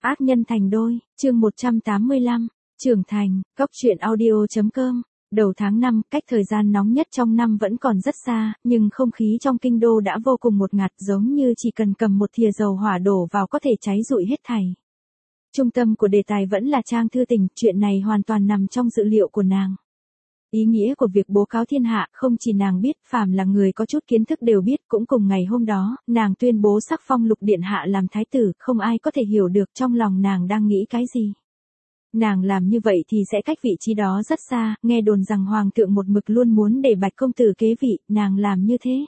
Ác nhân thành đôi, chương 185, trưởng thành, cóc truyện audio.com. Đầu tháng 5, cách thời gian nóng nhất trong năm vẫn còn rất xa, nhưng không khí trong kinh đô đã vô cùng ngột ngạt, giống như chỉ cần cầm một thìa dầu hỏa đổ vào có thể cháy rụi hết thảy. Trung tâm của đề tài vẫn là Trang Thư Tình, chuyện này hoàn toàn nằm trong dự liệu của nàng. Ý nghĩa của việc bố cáo thiên hạ không chỉ nàng biết, phàm là người có chút kiến thức đều biết. Cũng cùng ngày hôm đó, nàng tuyên bố sắc phong Lục điện hạ làm thái tử, không ai có thể hiểu được trong lòng nàng đang nghĩ cái gì. Nàng làm như vậy thì sẽ cách vị trí đó rất xa, nghe đồn rằng hoàng thượng một mực luôn muốn để Bạch công tử kế vị, nàng làm như thế.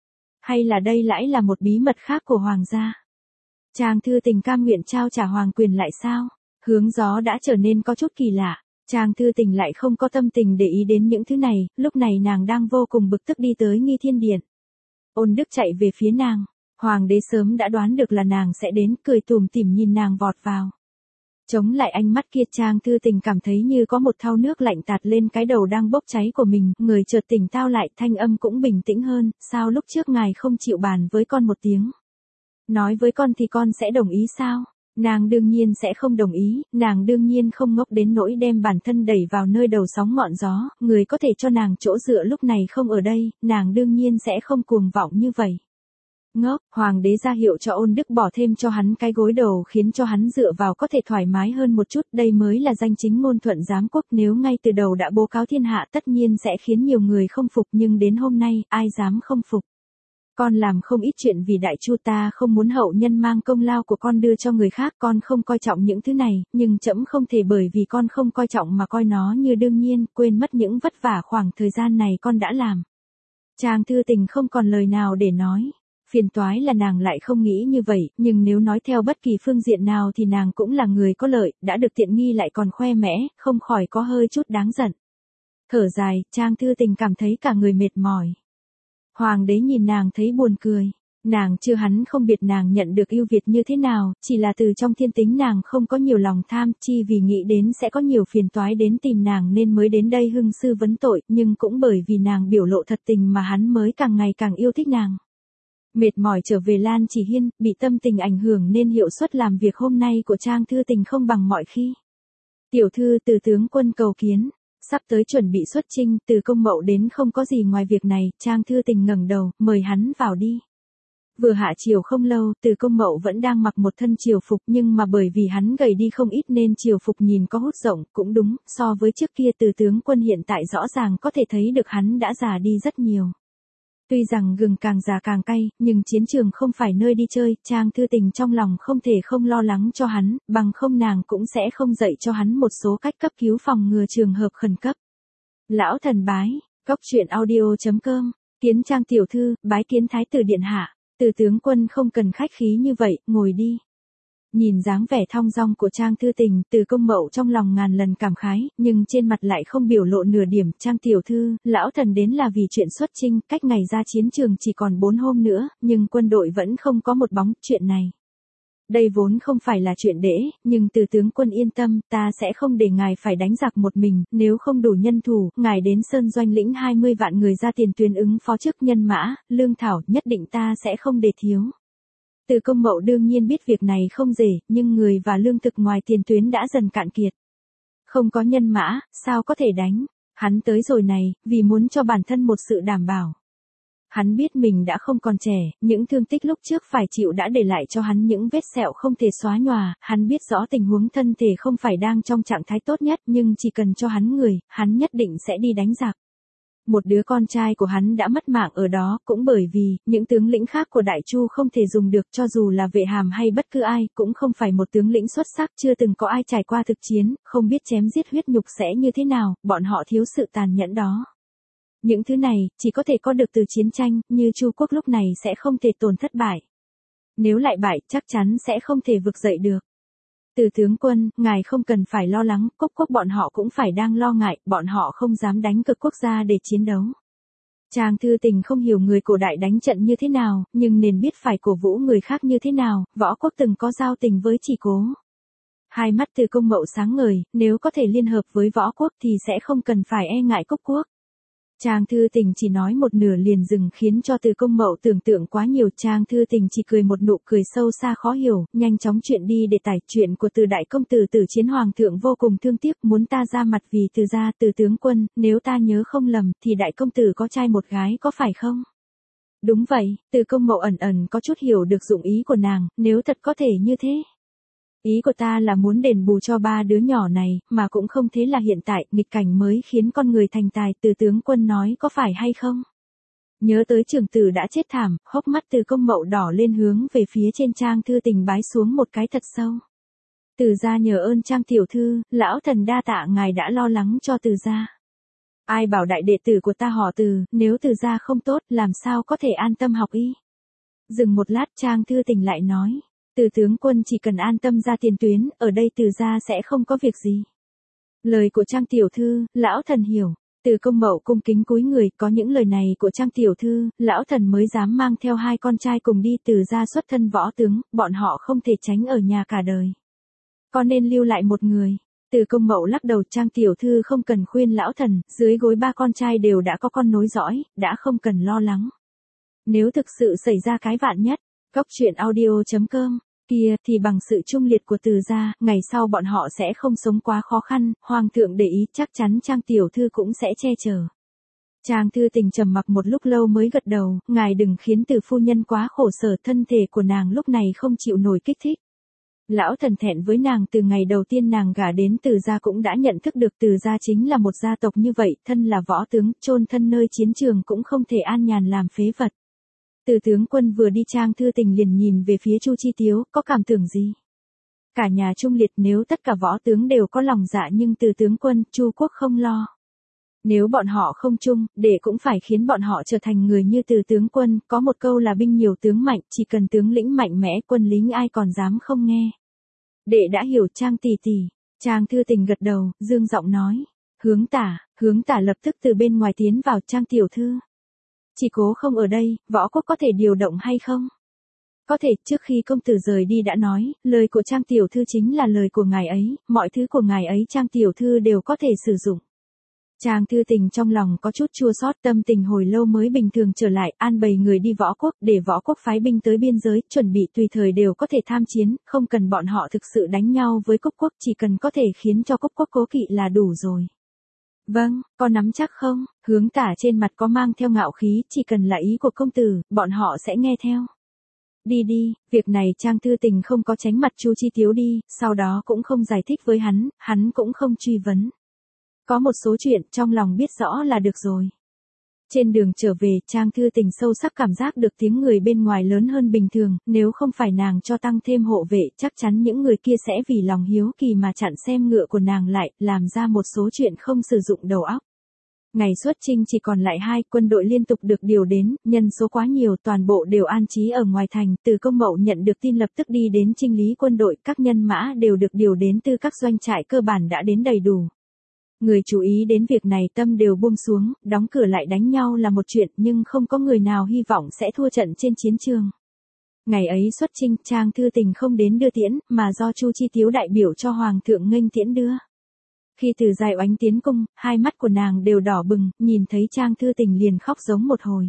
Hay là đây lại là một bí mật khác của hoàng gia? Trang Thư Tình cam nguyện trao trả hoàng quyền lại sao? Hướng gió đã trở nên có chút kỳ lạ. Trang Thư Tình lại không có tâm tình để ý đến những thứ này, lúc này nàng đang vô cùng bực tức đi tới Nghi Thiên Điện. Ôn Đức chạy về phía nàng, hoàng đế sớm đã đoán được là nàng sẽ đến, cười tủm tỉm nhìn nàng vọt vào. Chống lại ánh mắt kia, Trang Thư Tình cảm thấy như có một thau nước lạnh tạt lên cái đầu đang bốc cháy của mình, người chợt tỉnh táo lại, thanh âm cũng bình tĩnh hơn, sao lúc trước ngài không chịu bàn với con một tiếng? Nói với con thì con sẽ đồng ý sao? Nàng đương nhiên sẽ không đồng ý, nàng đương nhiên không ngốc đến nỗi đem bản thân đẩy vào nơi đầu sóng ngọn gió, người có thể cho nàng chỗ dựa lúc này không ở đây, nàng đương nhiên sẽ không cuồng vọng như vậy. Ngốc, hoàng đế ra hiệu cho Ôn Đức bỏ thêm cho hắn cái gối đầu khiến cho hắn dựa vào có thể thoải mái hơn một chút, đây mới là danh chính ngôn thuận giám quốc, nếu ngay từ đầu đã bố cáo thiên hạ tất nhiên sẽ khiến nhiều người không phục, nhưng đến hôm nay, ai dám không phục. Con làm không ít chuyện vì đại chu, ta không muốn hậu nhân mang công lao của con đưa cho người khác, con không coi trọng những thứ này, nhưng trẫm không thể bởi vì con không coi trọng mà coi nó như đương nhiên, quên mất những vất vả khoảng thời gian này con đã làm. Trang Thư Tình không còn lời nào để nói. Phiền toái là nàng lại không nghĩ như vậy, nhưng nếu nói theo bất kỳ phương diện nào thì nàng cũng là người có lợi, đã được tiện nghi lại còn khoe mẽ, không khỏi có hơi chút đáng giận. Thở dài, Trang Thư Tình cảm thấy cả người mệt mỏi. Hoàng đế nhìn nàng thấy buồn cười, nàng chưa hắn không biết nàng nhận được ưu việt như thế nào, chỉ là từ trong thiên tính nàng không có nhiều lòng tham, chi vì nghĩ đến sẽ có nhiều phiền toái đến tìm nàng nên mới đến đây hưng sư vấn tội, nhưng cũng bởi vì nàng biểu lộ thật tình mà hắn mới càng ngày càng yêu thích nàng. Mệt mỏi trở về Lan Chỉ Hiên, bị tâm tình ảnh hưởng nên hiệu suất làm việc hôm nay của Trang Thư Tình không bằng mọi khi. Tiểu thư, từ tướng quân cầu kiến. Sắp tới chuẩn bị xuất chinh, Từ Công Mậu đến không có gì ngoài việc này, Trang Thư Tình ngẩng đầu, mời hắn vào đi. Vừa hạ triều không lâu, Từ Công Mậu vẫn đang mặc một thân triều phục, nhưng mà bởi vì hắn gầy đi không ít nên triều phục nhìn có hút rộng, cũng đúng, so với trước kia Từ tướng quân hiện tại rõ ràng có thể thấy được hắn đã già đi rất nhiều. Tuy rằng gừng càng già càng cay, nhưng chiến trường không phải nơi đi chơi, Trang Thư Tình trong lòng không thể không lo lắng cho hắn, bằng không nàng cũng sẽ không dạy cho hắn một số cách cấp cứu phòng ngừa trường hợp khẩn cấp. Lão thần bái, cóc truyện audio.com, kiến Trang tiểu thư, bái kiến thái tử điện hạ, Từ tướng quân không cần khách khí như vậy, ngồi đi. Nhìn dáng vẻ thong dong của Trang Thư Tình, Từ Công Mậu trong lòng ngàn lần cảm khái, nhưng trên mặt lại không biểu lộ nửa điểm. Trang tiểu thư, lão thần đến là vì chuyện xuất chinh, cách ngày ra chiến trường chỉ còn 4 hôm nữa, nhưng quân đội vẫn không có một bóng, chuyện này. Đây vốn không phải là chuyện dễ, nhưng Từ tướng quân yên tâm, ta sẽ không để ngài phải đánh giặc một mình, nếu không đủ nhân thủ, ngài đến Sơn Doanh lĩnh 20 vạn người ra tiền tuyến ứng phó trước nhân mã, lương thảo, nhất định ta sẽ không để thiếu. Từ Công Mậu đương nhiên biết việc này không dễ, nhưng người và lương thực ngoài tiền tuyến đã dần cạn kiệt. Không có nhân mã, sao có thể đánh? Hắn tới rồi này, vì muốn cho bản thân một sự đảm bảo. Hắn biết mình đã không còn trẻ, những thương tích lúc trước phải chịu đã để lại cho hắn những vết sẹo không thể xóa nhòa, hắn biết rõ tình huống thân thể không phải đang trong trạng thái tốt nhất, nhưng chỉ cần cho hắn người, hắn nhất định sẽ đi đánh giặc. Một đứa con trai của hắn đã mất mạng ở đó, cũng bởi vì, những tướng lĩnh khác của Đại Chu không thể dùng được, cho dù là Vệ Hàm hay bất cứ ai, cũng không phải một tướng lĩnh xuất sắc, chưa từng có ai trải qua thực chiến, không biết chém giết huyết nhục sẽ như thế nào, bọn họ thiếu sự tàn nhẫn đó. Những thứ này, chỉ có thể có được từ chiến tranh, như Chu quốc lúc này sẽ không thể tổn thất bại. Nếu lại bại, chắc chắn sẽ không thể vực dậy được. Từ tướng quân, ngài không cần phải lo lắng, Cốc quốc bọn họ cũng phải đang lo ngại, bọn họ không dám đánh cực quốc gia để chiến đấu. Trang Thư Tình không hiểu người cổ đại đánh trận như thế nào, nhưng nên biết phải cổ vũ người khác như thế nào, Võ quốc từng có giao tình với Chỉ Cố. Hai mắt Từ Công Mậu sáng ngời, nếu có thể liên hợp với Võ quốc thì sẽ không cần phải e ngại Cốc quốc. Trang Thư Tình chỉ nói một nửa liền dừng khiến cho Từ Công Mậu tưởng tượng quá nhiều. Trang Thư Tình chỉ cười một nụ cười sâu xa khó hiểu, nhanh chóng chuyện đi để tải chuyện của Từ đại công tử Từ Chiến Hoàng thượng vô cùng thương tiếc muốn ta ra mặt vì Từ gia. Từ tướng quân, nếu ta nhớ không lầm thì đại công tử có trai một gái có phải không? Đúng vậy, Từ Công Mậu ẩn ẩn có chút hiểu được dụng ý của nàng, nếu thật có thể như thế. Ý của ta là muốn đền bù cho ba đứa nhỏ này, mà cũng không thế là hiện tại, nghịch cảnh mới khiến con người thành tài. Từ tướng quân nói có phải hay không? Nhớ tới trưởng tử đã chết thảm, hốc mắt Từ Công Mậu đỏ lên hướng về phía trên. Trang Thư Tình bái xuống một cái thật sâu. Từ gia nhờ ơn Trang tiểu thư, lão thần đa tạ ngài đã lo lắng cho Từ gia. Ai bảo đại đệ tử của ta họ Từ, nếu Từ gia không tốt, làm sao có thể an tâm học y? Dừng một lát Trang Thư Tình lại nói. Từ tướng quân chỉ cần an tâm ra tiền tuyến, ở đây Từ gia sẽ không có việc gì. Lời của Trang tiểu thư, lão thần hiểu. Từ Công Mậu cung kính cúi người, có những lời này của Trang tiểu thư, lão thần mới dám mang theo hai con trai cùng đi. Từ gia xuất thân võ tướng, bọn họ không thể tránh ở nhà cả đời. Có nên lưu lại một người? Từ Công Mậu lắc đầu. Trang tiểu thư không cần khuyên lão thần, dưới gối ba con trai đều đã có con nối dõi, đã không cần lo lắng. Nếu thực sự xảy ra cái vạn nhất, Góc Chuyện Audio.com, kia thì bằng sự trung liệt của Từ gia, ngày sau bọn họ sẽ không sống quá khó khăn, hoàng thượng để ý chắc chắn Trang tiểu thư cũng sẽ che chở. Trang Thư Tình trầm mặc một lúc lâu mới gật đầu, ngài đừng khiến Từ phu nhân quá khổ sở, thân thể của nàng lúc này không chịu nổi kích thích. Lão thần thẹn với nàng, từ ngày đầu tiên nàng gả đến Từ gia cũng đã nhận thức được Từ gia chính là một gia tộc như vậy, thân là võ tướng, chôn thân nơi chiến trường cũng không thể an nhàn làm phế vật. Từ tướng quân vừa đi Trang Thư Tình liền nhìn về phía Chu Chi Tiếu, có cảm tưởng gì? Cả nhà trung liệt, nếu tất cả võ tướng đều có lòng dạ nhưng Từ tướng quân, Chu quốc không lo. Nếu bọn họ không chung, đệ cũng phải khiến bọn họ trở thành người như Từ tướng quân, có một câu là binh nhiều tướng mạnh, chỉ cần tướng lĩnh mạnh mẽ, quân lính ai còn dám không nghe. Đệ đã hiểu Trang tỷ tỷ. Trang Thư Tình gật đầu, dương giọng nói. Hướng tả lập tức từ bên ngoài tiến vào. Trang tiểu thư. Chỉ cố không ở đây, võ quốc có thể điều động hay không? Có thể, trước khi công tử rời đi đã nói, lời của Trang tiểu thư chính là lời của ngài ấy, mọi thứ của ngài ấy Trang tiểu thư đều có thể sử dụng. Trang Thư Tình trong lòng có chút chua xót, tâm tình hồi lâu mới bình thường trở lại, an bày người đi võ quốc, để võ quốc phái binh tới biên giới, chuẩn bị tùy thời đều có thể tham chiến, không cần bọn họ thực sự đánh nhau với Cúc quốc, chỉ cần có thể khiến cho Cúc quốc cố kỵ là đủ rồi. Vâng, có nắm chắc không? Hướng tả trên mặt có mang theo ngạo khí, chỉ cần là ý của công tử, bọn họ sẽ nghe theo. Đi đi, việc này Trang Thư Tình không có tránh mặt Chu Chi Tiếu đi, sau đó cũng không giải thích với hắn cũng không truy vấn. Có một số chuyện trong lòng biết rõ là được rồi. Trên đường trở về, Trang Thư Tình sâu sắc cảm giác được tiếng người bên ngoài lớn hơn bình thường, nếu không phải nàng cho tăng thêm hộ vệ, chắc chắn những người kia sẽ vì lòng hiếu kỳ mà chặn xem ngựa của nàng lại, làm ra một số chuyện không sử dụng đầu óc. Ngày xuất chinh chỉ còn lại 2, quân đội liên tục được điều đến, nhân số quá nhiều, toàn bộ đều an trí ở ngoài thành. Từ Công Mậu nhận được tin lập tức đi đến chinh lý quân đội, các nhân mã đều được điều đến từ các doanh trại cơ bản đã đến đầy đủ. Người chú ý đến việc này tâm đều buông xuống, đóng cửa lại đánh nhau là một chuyện, nhưng không có người nào hy vọng sẽ thua trận trên chiến trường. Ngày ấy xuất chinh, Trang Thư Tình không đến đưa tiễn, mà do Chu Chi Tiếu đại biểu cho Hoàng thượng nghênh tiễn đưa. Khi Từ Giai Oánh tiến cung, hai mắt của nàng đều đỏ bừng, nhìn thấy Trang Thư Tình liền khóc giống một hồi.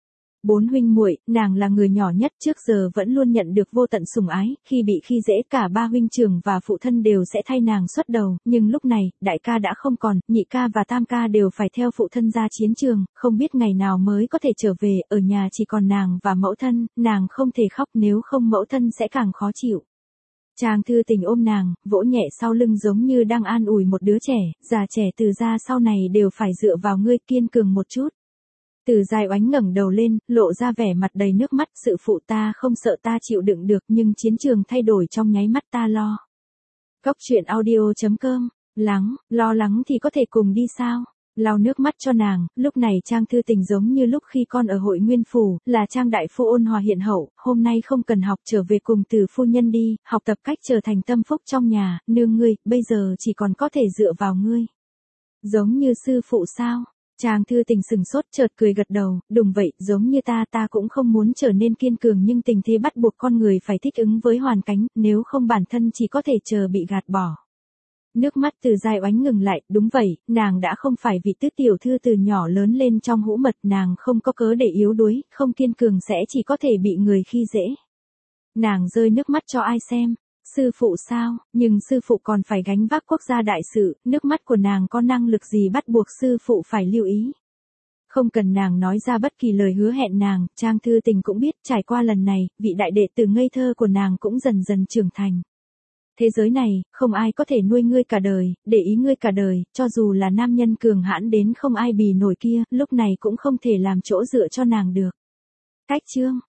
4 huynh muội, nàng là người nhỏ nhất, trước giờ vẫn luôn nhận được vô tận sủng ái, khi bị khi dễ cả 3 huynh trưởng và phụ thân đều sẽ thay nàng xuất đầu, nhưng lúc này, đại ca đã không còn, nhị ca và tam ca đều phải theo phụ thân ra chiến trường, không biết ngày nào mới có thể trở về, ở nhà chỉ còn nàng và mẫu thân, nàng không thể khóc, nếu không mẫu thân sẽ càng khó chịu. Trang Thư Tình ôm nàng, vỗ nhẹ sau lưng giống như đang an ủi một đứa trẻ, già trẻ Từ gia sau này đều phải dựa vào ngươi, kiên cường một chút. Từ Giai Oánh ngẩng đầu lên, lộ ra vẻ mặt đầy nước mắt, sự phụ ta không sợ ta chịu đựng được, nhưng chiến trường thay đổi trong nháy mắt ta lo. Góc Chuyện Audio.com, lo lắng thì có thể cùng đi sao? Lau nước mắt cho nàng, lúc này Trang Thư Tình giống như lúc khi con ở Hội Nguyên Phủ, là Trang đại phu ôn hòa hiện hậu, hôm nay không cần học, trở về cùng Từ phu nhân đi, học tập cách trở thành tâm phúc trong nhà, nương ngươi, bây giờ chỉ còn có thể dựa vào ngươi. Giống như sư phụ sao? Trang Thư Tình sừng sốt, chợt cười gật đầu, đúng vậy, giống như ta cũng không muốn trở nên kiên cường, nhưng tình thế bắt buộc con người phải thích ứng với hoàn cảnh, nếu không bản thân chỉ có thể chờ bị gạt bỏ. Nước mắt Từ Giai Oánh ngừng lại, đúng vậy, nàng đã không phải vị tứ tiểu thư từ nhỏ lớn lên trong hũ mật, nàng không có cớ để yếu đuối, không kiên cường sẽ chỉ có thể bị người khi dễ. Nàng rơi nước mắt cho ai xem? Sư phụ sao? Nhưng sư phụ còn phải gánh vác quốc gia đại sự, nước mắt của nàng có năng lực gì bắt buộc sư phụ phải lưu ý. Không cần nàng nói ra bất kỳ lời hứa hẹn nàng, Trang Thư Tình cũng biết trải qua lần này, vị đại đệ tử ngây thơ của nàng cũng dần dần trưởng thành. Thế giới này, không ai có thể nuôi ngươi cả đời, để ý ngươi cả đời, cho dù là nam nhân cường hãn đến không ai bì nổi kia, lúc này cũng không thể làm chỗ dựa cho nàng được. Cách chương